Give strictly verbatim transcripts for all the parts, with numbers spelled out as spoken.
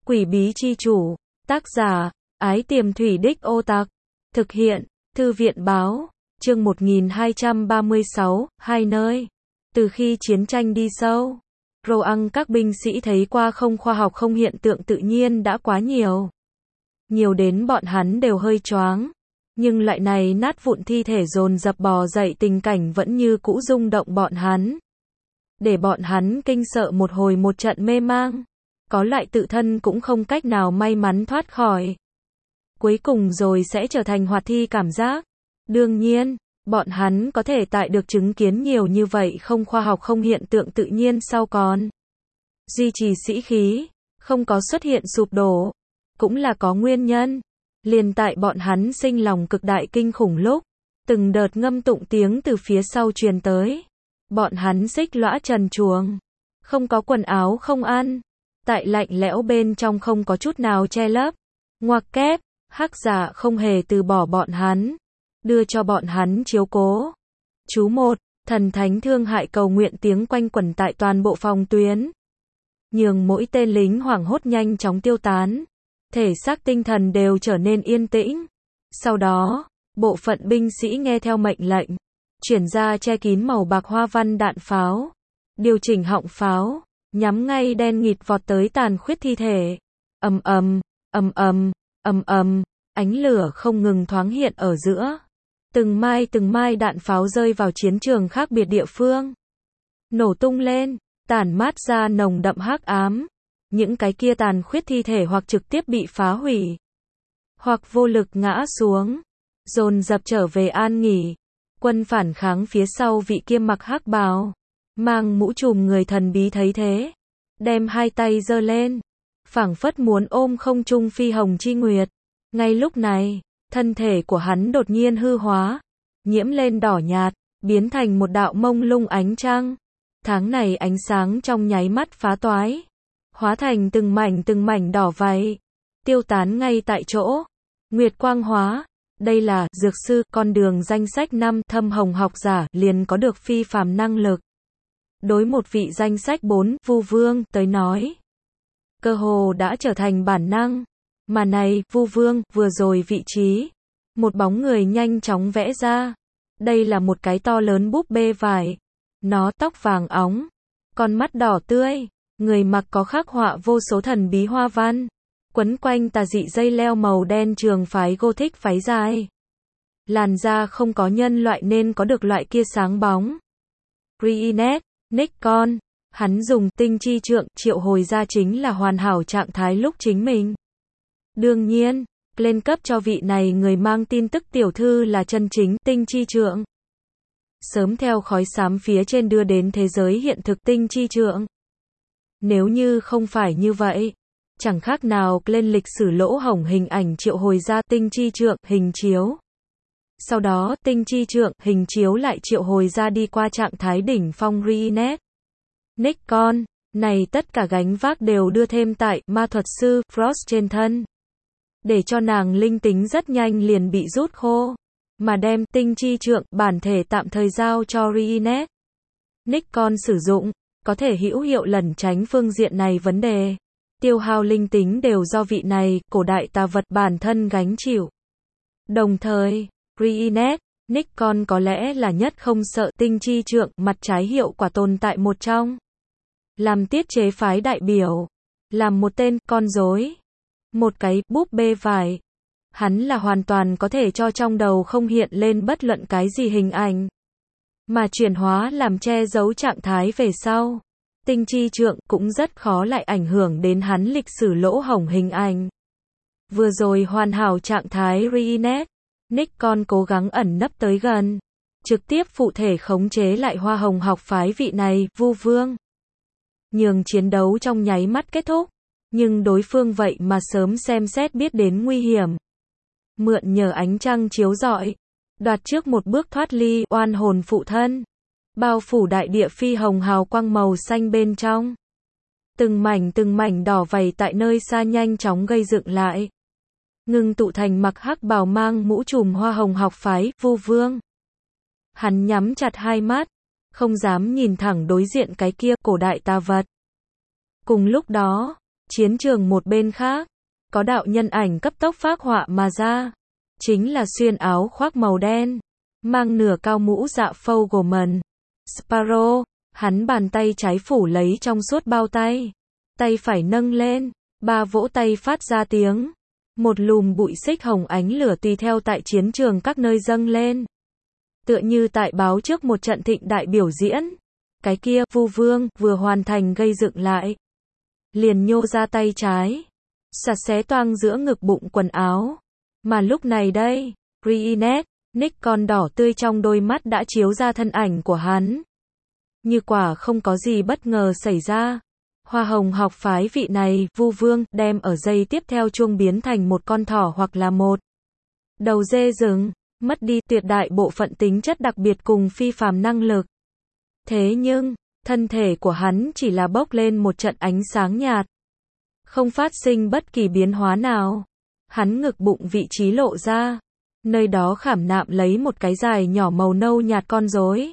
Quỷ bí chi chủ, tác giả, Ái Tiềm Thủy Đích Ô Tạc, thực hiện, Thư viện báo, chương một nghìn hai trăm ba mươi sáu, hai nơi. Từ khi chiến tranh đi sâu, Roang các binh sĩ thấy qua không khoa học không hiện tượng tự nhiên đã quá nhiều. Nhiều đến bọn hắn đều hơi choáng. Nhưng loại này nát vụn thi thể dồn dập bò dậy tình cảnh vẫn như cũ rung động bọn hắn. Để bọn hắn kinh sợ một hồi một trận mê mang. Có lại tự thân cũng không cách nào may mắn thoát khỏi. Cuối cùng rồi sẽ trở thành hoạt thi cảm giác. Đương nhiên, bọn hắn có thể tại được chứng kiến nhiều như vậy không khoa học không hiện tượng tự nhiên sau còn duy trì sĩ khí, không có xuất hiện sụp đổ, cũng là có nguyên nhân. Liền tại bọn hắn sinh lòng cực đại kinh khủng lúc, từng đợt ngâm tụng tiếng từ phía sau truyền tới. Bọn hắn xích lõa trần truồng, không có quần áo không ăn, tại lạnh lẽo bên trong không có chút nào che lấp. Ngoặc kép, Hắc Giả không hề từ bỏ bọn hắn, đưa cho bọn hắn chiếu cố. Chú một, thần thánh thương hại cầu nguyện tiếng quanh quẩn tại toàn bộ phòng tuyến, nhường mỗi tên lính hoảng hốt nhanh chóng tiêu tán. Thể xác tinh thần đều trở nên yên tĩnh. Sau đó, bộ phận binh sĩ nghe theo mệnh lệnh, chuyển ra che kín màu bạc hoa văn đạn pháo, điều chỉnh họng pháo, nhắm ngay đen nghịt vọt tới tàn khuyết thi thể. Ầm ầm, ầm ầm, ầm ầm, ánh lửa không ngừng thoáng hiện ở giữa. Từng mai từng mai đạn pháo rơi vào chiến trường khác biệt địa phương, nổ tung lên, tản mát ra nồng đậm hắc ám. Những cái kia tàn khuyết thi thể hoặc trực tiếp bị phá hủy, hoặc vô lực ngã xuống, dồn dập trở về an nghỉ. Quân phản kháng phía sau vị kia mặc hắc bào, mang mũ trùm người thần bí thấy thế, đem hai tay giơ lên, phảng phất muốn ôm không trung phi hồng chi nguyệt. Ngay lúc này, thân thể của hắn đột nhiên hư hóa, nhiễm lên đỏ nhạt, biến thành một đạo mông lung ánh trăng. Tháng này ánh sáng trong nháy mắt phá toái, hóa thành từng mảnh từng mảnh đỏ vảy, tiêu tán ngay tại chỗ. Nguyệt quang hóa, đây là dược sư, con đường danh sách năm thâm hồng học giả liền có được phi phàm năng lực. Đối một vị danh sách bốn Vu Vương tới nói, cơ hồ đã trở thành bản năng. Mà này, Vu Vương, vừa rồi vị trí, một bóng người nhanh chóng vẽ ra. Đây là một cái to lớn búp bê vải. Nó tóc vàng óng, con mắt đỏ tươi, người mặc có khắc họa vô số thần bí hoa văn, quấn quanh tà dị dây leo màu đen trường phái Gothic váy dài. Làn da không có nhân loại nên có được loại kia sáng bóng. Reenact, Nikon, hắn dùng tinh chi trượng triệu hồi ra chính là hoàn hảo trạng thái lúc chính mình. Đương nhiên, lên cấp cho vị này người mang tin tức tiểu thư là chân chính tinh chi trượng. Sớm theo khói xám phía trên đưa đến thế giới hiện thực tinh chi trượng. Nếu như không phải như vậy, chẳng khác nào lên lịch sử lỗ hổng hình ảnh triệu hồi ra tinh chi trượng hình chiếu. Sau đó tinh chi trượng hình chiếu lại triệu hồi ra đi qua trạng thái đỉnh phong Reenact. Nikon, này tất cả gánh vác đều đưa thêm tại ma thuật sư Frost trên thân. Để cho nàng linh tính rất nhanh liền bị rút khô. Mà đem tinh chi trượng bản thể tạm thời giao cho Reenact. Nikon sử dụng, có thể hữu hiệu lẩn tránh phương diện này vấn đề. Tiêu hao linh tính đều do vị này, cổ đại tà vật bản thân gánh chịu. Đồng thời, Reenact, Nikon có lẽ là nhất không sợ tinh chi trượng mặt trái hiệu quả tồn tại một trong. Làm tiết chế phái đại biểu, làm một tên con rối, một cái búp bê vải. Hắn là hoàn toàn có thể cho trong đầu không hiện lên bất luận cái gì hình ảnh, mà chuyển hóa làm che giấu trạng thái về sau. Tinh chi trượng cũng rất khó lại ảnh hưởng đến hắn lịch sử lỗ hổng hình ảnh. Vừa rồi hoàn hảo trạng thái Reenact, Nikon cố gắng ẩn nấp tới gần, trực tiếp phụ thể khống chế lại hoa hồng học phái vị này, Vu Vương. Nhường chiến đấu trong nháy mắt kết thúc, nhưng đối phương vậy mà sớm xem xét biết đến nguy hiểm. Mượn nhờ ánh trăng chiếu rọi, đoạt trước một bước thoát ly oan hồn phụ thân, bao phủ đại địa phi hồng hào quang màu xanh bên trong. Từng mảnh từng mảnh đỏ vầy tại nơi xa nhanh chóng gây dựng lại, ngưng tụ thành mặc hắc bào mang mũ trùm hoa hồng học phái Vu Vương. Hắn nhắm chặt hai mắt, không dám nhìn thẳng đối diện cái kia cổ đại tà vật. Cùng lúc đó, Chiến trường một bên khác, có đạo nhân ảnh cấp tốc phác họa mà ra. Chính là xuyên áo khoác màu đen, mang nửa cao mũ dạ phâu Gorman. Sparrow, hắn bàn tay trái phủ lấy trong suốt bao tay. Tay phải nâng lên, ba vỗ tay phát ra tiếng. Một lùm bụi xích hồng ánh lửa tùy theo tại chiến trường các nơi dâng lên. Tựa như tại báo trước một trận thịnh đại biểu diễn. Cái kia, Vu Vương, vừa hoàn thành gây dựng lại. Liền nhô ra tay trái. Sạch xé toang giữa ngực bụng quần áo. Mà lúc này đây, Reenet, Nick con đỏ tươi trong đôi mắt đã chiếu ra thân ảnh của hắn. Như quả không có gì bất ngờ xảy ra. Hoa hồng học phái vị này, Vu Vương, đem ở giây tiếp theo chuông biến thành một con thỏ hoặc là một đầu dê rừng, mất đi tuyệt đại bộ phận tính chất đặc biệt cùng phi phàm năng lực. Thế nhưng, thân thể của hắn chỉ là bốc lên một trận ánh sáng nhạt. Không phát sinh bất kỳ biến hóa nào. Hắn ngực bụng vị trí lộ ra. Nơi đó khảm nạm lấy một cái dài nhỏ màu nâu nhạt con rối.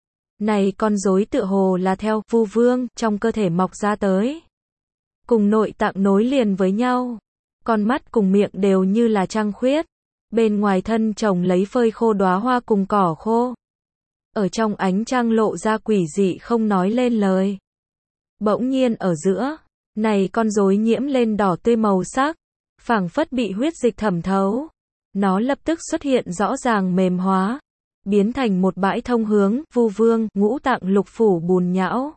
Này con rối tựa hồ là theo Vu Vương trong cơ thể mọc ra tới. Cùng nội tạng nối liền với nhau. Con mắt cùng miệng đều như là trăng khuyết. Bên ngoài thân trồng lấy phơi khô đóa hoa cùng cỏ khô. Ở trong ánh trăng lộ ra quỷ dị không nói lên lời. Bỗng nhiên ở giữa, này con rối nhiễm lên đỏ tươi màu sắc, phảng phất bị huyết dịch thẩm thấu. Nó lập tức xuất hiện rõ ràng mềm hóa, biến thành một bãi thông hướng Vu Vương, ngũ tạng lục phủ bùn nhão.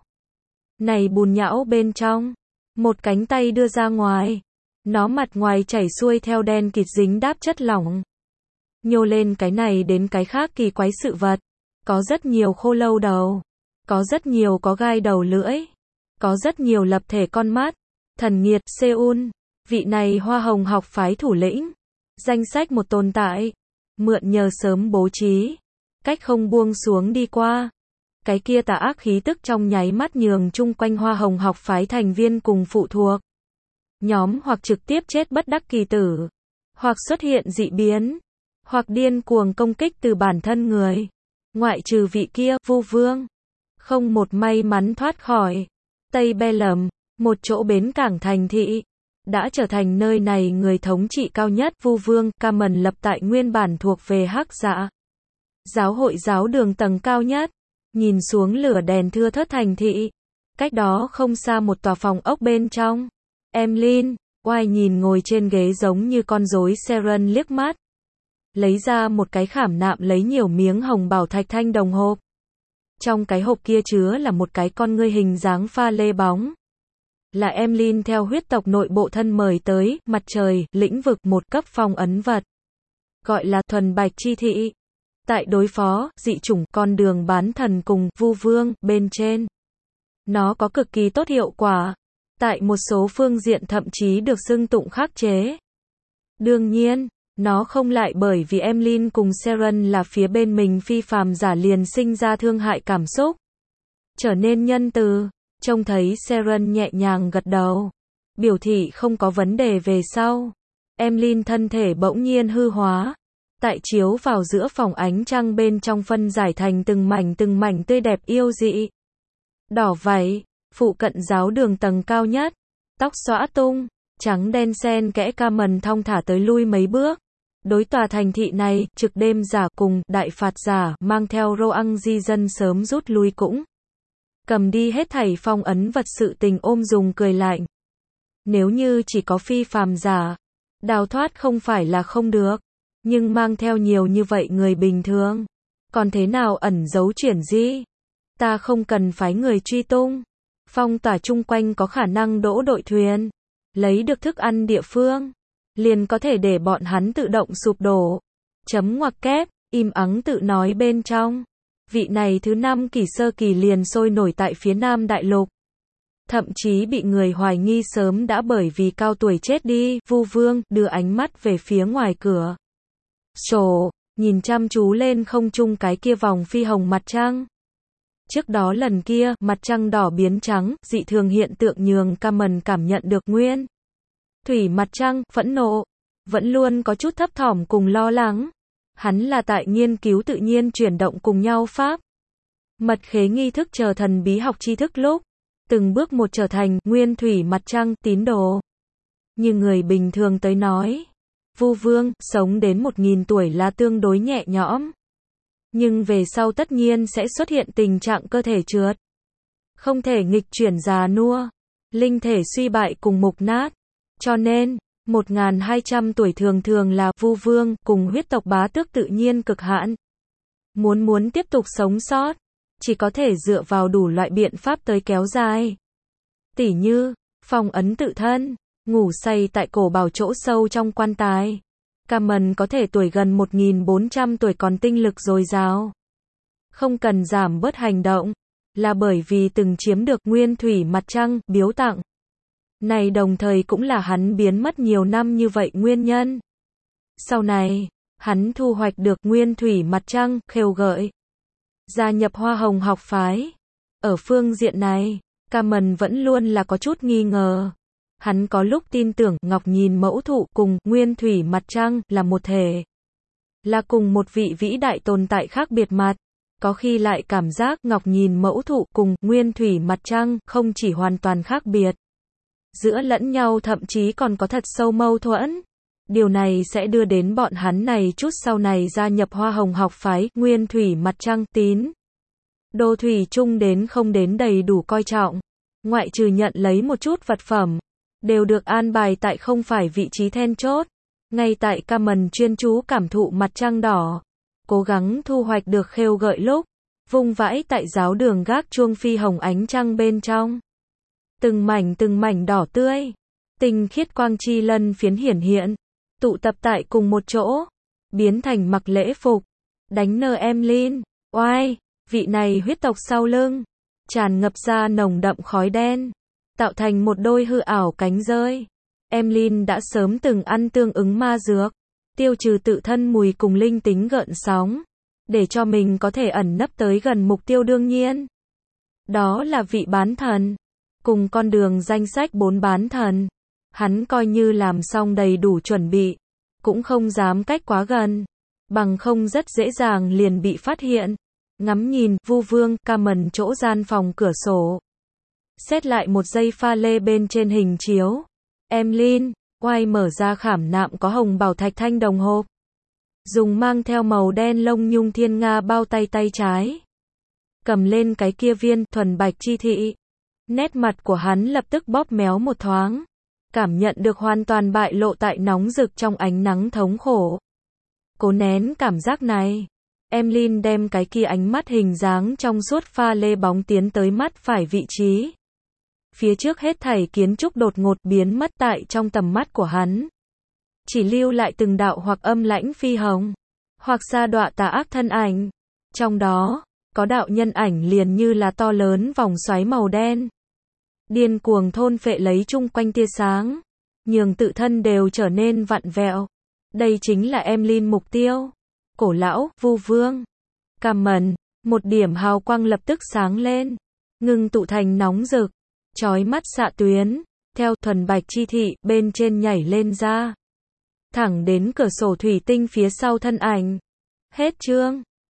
Này bùn nhão bên trong, một cánh tay đưa ra ngoài, nó mặt ngoài chảy xuôi theo đen kịt dính đáp chất lỏng. Nhô lên cái này đến cái khác kỳ quái sự vật, có rất nhiều khô lâu đầu, có rất nhiều có gai đầu lưỡi, có rất nhiều lập thể con mắt. Thần nghiệt Seoul, vị này hoa hồng học phái thủ lĩnh, danh sách một tồn tại, mượn nhờ sớm bố trí, cách không buông xuống đi qua. Cái kia tà ác khí tức trong nháy mắt nhường chung quanh hoa hồng học phái thành viên cùng phụ thuộc. Nhóm hoặc trực tiếp chết bất đắc kỳ tử, hoặc xuất hiện dị biến, hoặc điên cuồng công kích từ bản thân người. Ngoại trừ vị kia, Vu Vương, không một may mắn thoát khỏi. Tây Belem, một chỗ bến cảng thành thị, đã trở thành nơi này người thống trị cao nhất. Vu Vương, Cameron lập tại nguyên bản thuộc về Hắc Dạ giáo hội giáo đường tầng cao nhất, nhìn xuống lửa đèn thưa thớt thành thị. Cách đó không xa một tòa phòng ốc bên trong, Emlyn, oai nhìn ngồi trên ghế giống như con rối Seren liếc mắt. Lấy ra một cái khảm nạm lấy nhiều miếng hồng bảo thạch thanh đồng hộp. Trong cái hộp kia chứa là một cái con ngươi hình dáng pha lê bóng. Là Emlyn theo huyết tộc nội bộ thân mời tới, mặt trời, lĩnh vực một cấp phong ấn vật. Gọi là thuần bạch chi thị. Tại đối phó, dị chủng, con đường bán thần cùng, Vu Vương, bên trên. Nó có cực kỳ tốt hiệu quả. Tại một số phương diện thậm chí được xưng tụng khắc chế. Đương nhiên, nó không lại bởi vì Emlyn cùng Seren là phía bên mình phi phàm giả liền sinh ra thương hại cảm xúc. Trở nên nhân từ, trông thấy Seren nhẹ nhàng gật đầu. Biểu thị không có vấn đề về sau. Emlyn thân thể bỗng nhiên hư hóa. Tại chiếu vào giữa phòng ánh trăng bên trong phân giải thành từng mảnh từng mảnh tươi đẹp yêu dị. Đỏ váy, phụ cận giáo đường tầng cao nhất, tóc xõa tung, trắng đen xen kẽ. Cameron thong thả tới lui mấy bước. Đối tòa thành thị này, trực đêm giả cùng đại phạt giả mang theo Roang di dân sớm rút lui cũng cầm đi hết thảy phong ấn vật sự tình ôm dùng cười lạnh. Nếu như chỉ có phi phàm giả, đào thoát không phải là không được, nhưng mang theo nhiều như vậy người bình thường, còn thế nào ẩn giấu chuyển di? Ta không cần phái người truy tung, phong tỏa chung quanh có khả năng đỗ đội thuyền, lấy được thức ăn địa phương, liền có thể để bọn hắn tự động sụp đổ. Chấm ngoặc kép, im ắng tự nói bên trong. Vị này thứ năm kỳ sơ kỳ liền sôi nổi tại phía Nam Đại Lục. Thậm chí bị người hoài nghi sớm đã bởi vì cao tuổi chết đi. Vu Vương đưa ánh mắt về phía ngoài cửa sổ, nhìn chăm chú lên không trung cái kia vòng phi hồng mặt trăng. Trước đó lần kia, mặt trăng đỏ biến trắng, dị thường hiện tượng nhường Cameron cảm nhận được nguyên thủy mặt trăng, phẫn nộ, vẫn luôn có chút thấp thỏm cùng lo lắng. Hắn là tại nghiên cứu tự nhiên chuyển động cùng nhau pháp. Mật khế nghi thức chờ thần bí học tri thức lúc, từng bước một trở thành nguyên thủy mặt trăng tín đồ. Như người bình thường tới nói, Vu Vương sống đến một nghìn tuổi là tương đối nhẹ nhõm. Nhưng về sau tất nhiên sẽ xuất hiện tình trạng cơ thể trượt, không thể nghịch chuyển già nua, linh thể suy bại cùng mục nát. Cho nên, một nghìn hai trăm tuổi thường thường là Vu Vương cùng huyết tộc bá tước tự nhiên cực hạn. Muốn muốn tiếp tục sống sót, chỉ có thể dựa vào đủ loại biện pháp tới kéo dài. Tỉ như, phong ấn tự thân, ngủ say tại cổ bảo chỗ sâu trong quan tài. Cameron có thể tuổi gần một nghìn bốn trăm tuổi còn tinh lực dồi dào. Không cần giảm bớt hành động, là bởi vì từng chiếm được nguyên thủy mặt trăng biếu tặng. Này đồng thời cũng là hắn biến mất nhiều năm như vậy nguyên nhân. Sau này, hắn thu hoạch được nguyên thủy mặt trăng khêu gợi, gia nhập Hoa Hồng học phái. Ở phương diện này, Cameron vẫn luôn là có chút nghi ngờ. Hắn có lúc tin tưởng Ngọc Nhìn Mẫu Thụ cùng nguyên thủy mặt trăng là một thể, là cùng một vị vĩ đại tồn tại khác biệt mặt. Có khi lại cảm giác Ngọc Nhìn Mẫu Thụ cùng nguyên thủy mặt trăng không chỉ hoàn toàn khác biệt, giữa lẫn nhau thậm chí còn có thật sâu mâu thuẫn. Điều này sẽ đưa đến bọn hắn này chút sau này gia nhập Hoa Hồng học phái nguyên thủy mặt trăng tín đồ thủy chung đến không đến đầy đủ coi trọng. Ngoại trừ nhận lấy một chút vật phẩm, đều được an bài tại không phải vị trí then chốt. Ngay tại Cameron chuyên chú cảm thụ mặt trăng đỏ, cố gắng thu hoạch được khêu gợi lúc, vung vãi tại giáo đường gác chuông phi hồng ánh trăng bên trong. Từng mảnh từng mảnh đỏ tươi, tinh khiết quang chi lân phiến hiển hiện, tụ tập tại cùng một chỗ, biến thành mặc lễ phục, đánh nơ Emlyn. Oai, vị này huyết tộc sau lưng, tràn ngập ra nồng đậm khói đen, tạo thành một đôi hư ảo cánh rơi. Emlyn đã sớm từng ăn tương ứng ma dược, tiêu trừ tự thân mùi cùng linh tính gợn sóng, để cho mình có thể ẩn nấp tới gần mục tiêu đương nhiên. Đó là vị bán thần, cùng con đường danh sách bốn bán thần. Hắn coi như làm xong đầy đủ chuẩn bị, cũng không dám cách quá gần, bằng không rất dễ dàng liền bị phát hiện. Ngắm nhìn Vu Vương Cameron chỗ gian phòng cửa sổ, xét lại một giây pha lê bên trên hình chiếu. Emlyn, oai mở ra khảm nạm có hồng bảo thạch thanh đồng hộp, dùng mang theo màu đen lông nhung thiên nga bao tay tay trái, cầm lên cái kia viên thuần bạch chi thị. Nét mặt của hắn lập tức bóp méo một thoáng, cảm nhận được hoàn toàn bại lộ tại nóng rực trong ánh nắng thống khổ. Cố nén cảm giác này, Emlyn đem cái kia ánh mắt hình dáng trong suốt pha lê bóng tiến tới mắt phải vị trí. Phía trước hết thảy kiến trúc đột ngột biến mất tại trong tầm mắt của hắn. Chỉ lưu lại từng đạo hoặc âm lãnh phi hồng, hoặc sa đọa tà ác thân ảnh. Trong đó, có đạo nhân ảnh liền như là to lớn vòng xoáy màu đen, điên cuồng thôn phệ lấy chung quanh tia sáng, nhường tự thân đều trở nên vặn vẹo. Đây chính là Emlyn mục tiêu. Cổ lão, Vu Vương. Cameron, một điểm hào quang lập tức sáng lên, ngưng tụ thành nóng rực, chói mắt xạ tuyến, theo thuần bạch chi thị bên trên nhảy lên ra, thẳng đến cửa sổ thủy tinh phía sau thân ảnh. Hết chương.